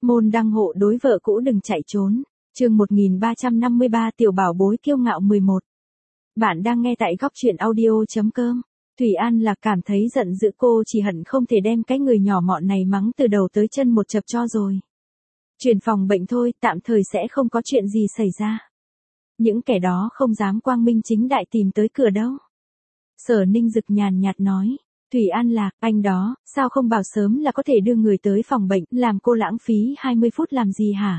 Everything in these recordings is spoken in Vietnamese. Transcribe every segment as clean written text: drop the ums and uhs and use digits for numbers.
Môn đăng hộ đối vợ cũ đừng chạy trốn. Chương 1353 tiểu bảo bối kiêu ngạo 11. Bạn đang nghe tại góc truyện audio.com. Thủy An là cảm thấy giận dữ, cô chỉ hận không thể đem cái người nhỏ mọn này mắng từ đầu tới chân một chập cho rồi. Chuyển phòng bệnh thôi, tạm thời sẽ không có chuyện gì xảy ra. Những kẻ đó không dám quang minh chính đại tìm tới cửa đâu. Sở Ninh Dực nhàn nhạt nói. Thủy An Lạc, anh đó, sao không bảo sớm là có thể đưa người tới phòng bệnh, làm cô lãng phí 20 phút làm gì hả?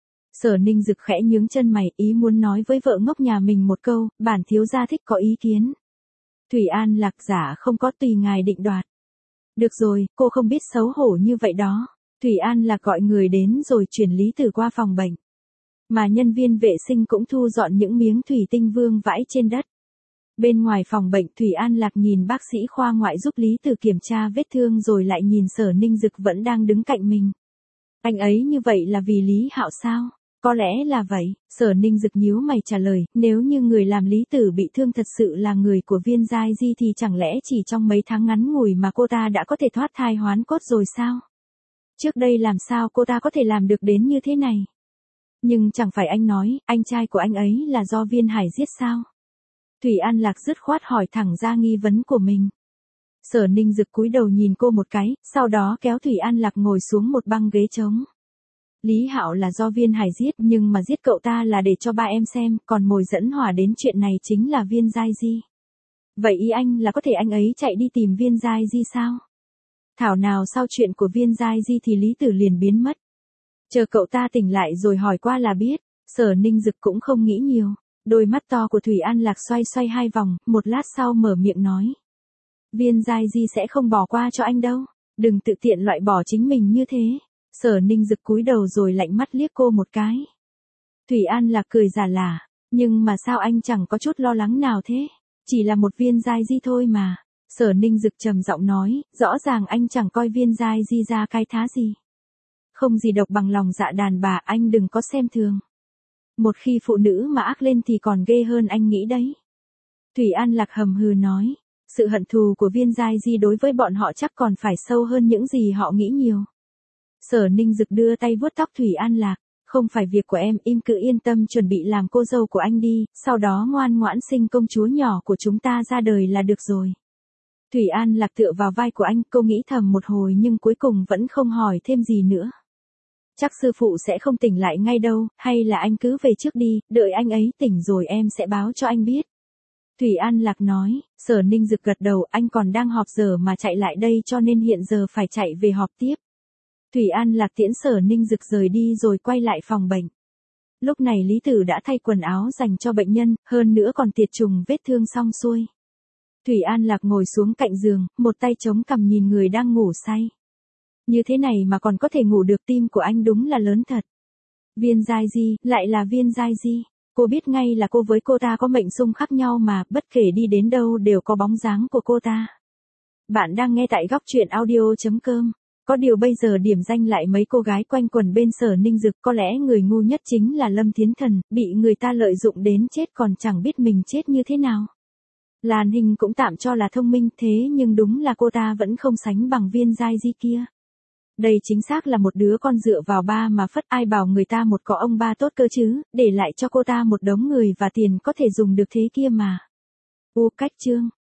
Sở Ninh Dực khẽ nhướng chân mày, ý muốn nói với vợ ngốc nhà mình một câu, bản thiếu gia thích có ý kiến. Thủy An Lạc giả không có, tùy ngài định đoạt. Được rồi, cô không biết xấu hổ như vậy đó. Thủy An Lạc gọi người đến rồi chuyển Lý Tử qua phòng bệnh. Mà nhân viên vệ sinh cũng thu dọn những miếng thủy tinh vương vãi trên đất. Bên ngoài phòng bệnh, Thủy An Lạc nhìn bác sĩ khoa ngoại giúp Lý Tử kiểm tra vết thương rồi lại nhìn Sở Ninh Dực vẫn đang đứng cạnh mình. Anh ấy như vậy là vì Lý Hạo sao? Có lẽ là vậy. Sở Ninh Dực nhíu mày trả lời, nếu như người làm Lý Tử bị thương thật sự là người của Viên Giai Di thì chẳng lẽ chỉ trong mấy tháng ngắn ngủi mà cô ta đã có thể thoát thai hoán cốt rồi sao? Trước đây làm sao cô ta có thể làm được đến như thế này? Nhưng chẳng phải anh nói, anh trai của anh ấy là do Viên Hải giết sao? Thủy An Lạc dứt khoát hỏi thẳng ra nghi vấn của mình. Sở Ninh Dực cúi đầu nhìn cô một cái, sau đó kéo Thủy An Lạc ngồi xuống một băng ghế trống. Lý Hạo là do Viên Hải giết, nhưng mà giết cậu ta là để cho ba em xem, còn mồi dẫn hỏa đến chuyện này chính là Viên Giai Di. Vậy ý anh là có thể anh ấy chạy đi tìm Viên Giai Di sao? Thảo nào sau chuyện của Viên Giai Di thì Lý Tử liền biến mất. Chờ cậu ta tỉnh lại rồi hỏi qua là biết. Sở Ninh Dực cũng không nghĩ nhiều. Đôi mắt to của Thủy An Lạc xoay xoay hai vòng, một lát sau mở miệng nói. Viên Giai Di sẽ không bỏ qua cho anh đâu. Đừng tự tiện loại bỏ chính mình như thế. Sở Ninh Dực cúi đầu rồi lạnh mắt liếc cô một cái. Thủy An Lạc cười giả lả. Nhưng mà sao anh chẳng có chút lo lắng nào thế? Chỉ là một Viên Giai Di thôi mà. Sở Ninh Dực trầm giọng nói, rõ ràng anh chẳng coi Viên Giai Di ra cái thá gì. Không gì độc bằng lòng dạ đàn bà, anh đừng có xem thường. Một khi phụ nữ mà ác lên thì còn ghê hơn anh nghĩ đấy. Thủy An Lạc hầm hừ nói, sự hận thù của Viên Giai Di đối với bọn họ chắc còn phải sâu hơn những gì họ nghĩ nhiều. Sở Ninh Dực đưa tay vuốt tóc Thủy An Lạc, không phải việc của em, im cứ yên tâm chuẩn bị làm cô dâu của anh đi, sau đó ngoan ngoãn sinh công chúa nhỏ của chúng ta ra đời là được rồi. Thủy An Lạc tựa vào vai của anh, cô nghĩ thầm một hồi nhưng cuối cùng vẫn không hỏi thêm gì nữa. Chắc sư phụ sẽ không tỉnh lại ngay đâu, hay là anh cứ về trước đi, đợi anh ấy tỉnh rồi em sẽ báo cho anh biết. Thủy An Lạc nói. Sở Ninh Dực gật đầu, anh còn đang họp giờ mà chạy lại đây cho nên hiện giờ phải chạy về họp tiếp. Thủy An Lạc tiễn Sở Ninh Dực rời đi rồi quay lại phòng bệnh. Lúc này Lý Tử đã thay quần áo dành cho bệnh nhân, hơn nữa còn tiệt trùng vết thương xong xuôi. Thủy An Lạc ngồi xuống cạnh giường, một tay chống cằm nhìn người đang ngủ say. Như thế này mà còn có thể ngủ được, tim của anh đúng là lớn thật. Viên Giai Di, lại là Viên Giai Di. Cô biết ngay là cô với cô ta có mệnh xung khác nhau mà, bất kể đi đến đâu đều có bóng dáng của cô ta. Bạn đang nghe tại góc truyện audio.com. Có điều bây giờ điểm danh lại mấy cô gái quanh quần bên Sở Ninh Dực, có lẽ người ngu nhất chính là Lâm Thiến Thần, bị người ta lợi dụng đến chết còn chẳng biết mình chết như thế nào. Lan Hình cũng tạm cho là thông minh thế nhưng đúng là cô ta vẫn không sánh bằng Viên Giai Di kia. Đây chính xác là một đứa con dựa vào ba mà phất, ai bảo người ta một có ông ba tốt cơ chứ, để lại cho cô ta một đống người và tiền có thể dùng được thế kia mà. Cách chương